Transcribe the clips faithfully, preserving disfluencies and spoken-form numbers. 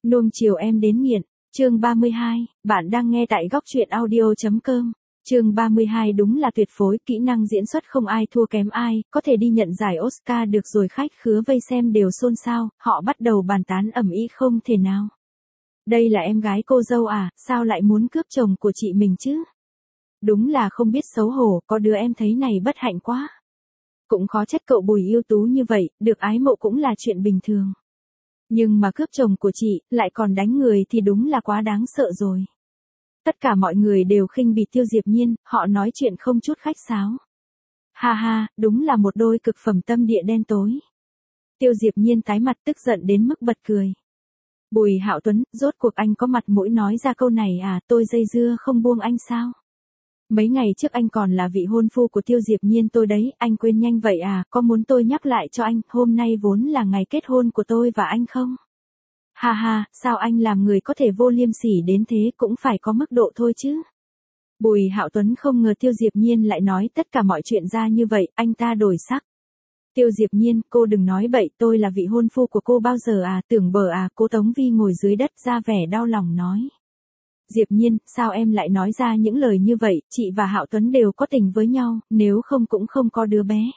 Nuông chiều em đến nghiện, chương ba mươi hai, bạn đang nghe tại góc truyện audio.com. Chương ba mươi hai đúng là tuyệt phối, kỹ năng diễn xuất không ai thua kém ai, có thể đi nhận giải Oscar được rồi, khách khứa vây xem đều xôn xao, họ bắt đầu bàn tán ầm ĩ không thể nào. Đây là em gái cô dâu à, sao lại muốn cướp chồng của chị mình chứ? Đúng là không biết xấu hổ, có đứa em thấy này bất hạnh quá. Cũng khó trách cậu Bùi ưu tú như vậy, được ái mộ cũng là chuyện bình thường. Nhưng mà cướp chồng của chị, lại còn đánh người thì đúng là quá đáng sợ rồi. Tất cả mọi người đều khinh bỉ Tiêu Diệp Nhiên, họ nói chuyện không chút khách sáo. Ha ha, đúng là một đôi cực phẩm tâm địa đen tối. Tiêu Diệp Nhiên tái mặt tức giận đến mức bật cười. Bùi Hạo Tuấn, rốt cuộc anh có mặt mũi nói ra câu này à, tôi dây dưa không buông anh sao? Mấy ngày trước anh còn là vị hôn phu của Tiêu Diệp Nhiên tôi đấy, anh quên nhanh vậy à, có muốn tôi nhắc lại cho anh, hôm nay vốn là ngày kết hôn của tôi và anh không? Ha ha, sao anh làm người có thể vô liêm sỉ đến thế, cũng phải có mức độ thôi chứ. Bùi Hạo Tuấn không ngờ Tiêu Diệp Nhiên lại nói tất cả mọi chuyện ra như vậy, anh ta đổi sắc. Tiêu Diệp Nhiên, cô đừng nói bậy, tôi là vị hôn phu của cô bao giờ à, tưởng bờ à, cô Tống Vi ngồi dưới đất ra vẻ đau lòng nói. Diệp Nhiên, sao em lại nói ra những lời như vậy, chị và Hạo Tuấn đều có tình với nhau, nếu không cũng không có đứa bé.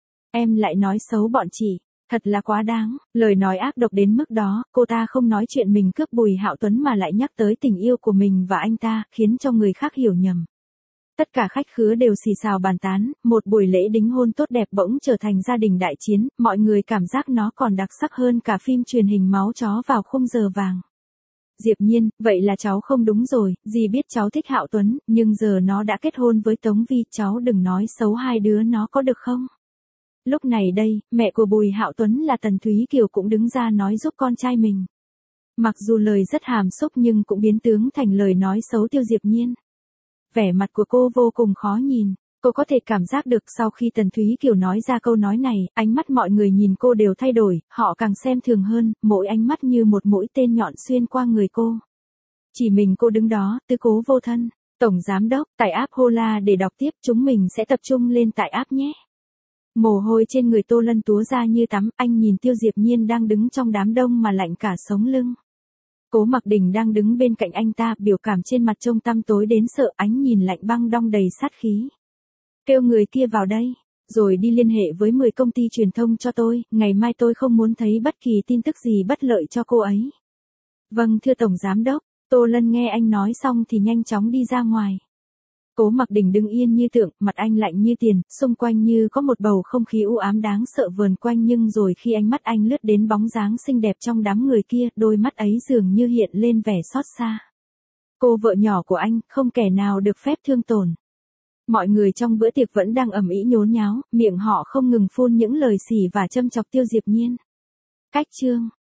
Em lại nói xấu bọn chị, thật là quá đáng, lời nói ác độc đến mức đó, cô ta không nói chuyện mình cướp Bùi Hạo Tuấn mà lại nhắc tới tình yêu của mình và anh ta, khiến cho người khác hiểu nhầm. Tất cả khách khứa đều xì xào bàn tán, một buổi lễ đính hôn tốt đẹp bỗng trở thành gia đình đại chiến, mọi người cảm giác nó còn đặc sắc hơn cả phim truyền hình máu chó vào khung giờ vàng. Diệp Nhiên, vậy là cháu không đúng rồi, dì biết cháu thích Hạo Tuấn, nhưng giờ nó đã kết hôn với Tống Vi, cháu đừng nói xấu hai đứa nó có được không? Lúc này đây, mẹ của Bùi Hạo Tuấn là Tần Thúy Kiều cũng đứng ra nói giúp con trai mình. Mặc dù lời rất hàm xúc nhưng cũng biến tướng thành lời nói xấu Tiêu Diệp Nhiên. Vẻ mặt của cô vô cùng khó nhìn. Cô có thể cảm giác được sau khi Tần Thúy Kiều nói ra câu nói này, ánh mắt mọi người nhìn cô đều thay đổi, họ càng xem thường hơn, mỗi ánh mắt như một mũi tên nhọn xuyên qua người cô. Chỉ mình cô đứng đó, tứ cố vô thân. Tổng Giám Đốc, tải app Hola để đọc tiếp, chúng mình sẽ tập trung lên tải app nhé. Mồ hôi trên người Tô Lân túa ra như tắm, anh nhìn Tiêu Diệp Nhiên đang đứng trong đám đông mà lạnh cả sống lưng. Cố Mặc Đình đang đứng bên cạnh anh ta, biểu cảm trên mặt trông tăm tối đến sợ, ánh nhìn lạnh băng đong đầy sát khí. Kêu người kia vào đây, rồi đi liên hệ với mười công ty truyền thông cho tôi, ngày mai tôi không muốn thấy bất kỳ tin tức gì bất lợi cho cô ấy. Vâng thưa Tổng Giám Đốc, Tô Lân nghe anh nói xong thì nhanh chóng đi ra ngoài. Cố Mặc Đình đứng yên như tượng, mặt anh lạnh như tiền, xung quanh như có một bầu không khí u ám đáng sợ vờn quanh, nhưng rồi khi ánh mắt anh lướt đến bóng dáng xinh đẹp trong đám người kia, đôi mắt ấy dường như hiện lên vẻ xót xa. Cô vợ nhỏ của anh, không kẻ nào được phép thương tổn. Mọi người trong bữa tiệc vẫn đang ầm ĩ nhốn nháo, miệng họ không ngừng phun những lời xỉ và châm chọc Tiêu Diệp Nhiên. Cách chương,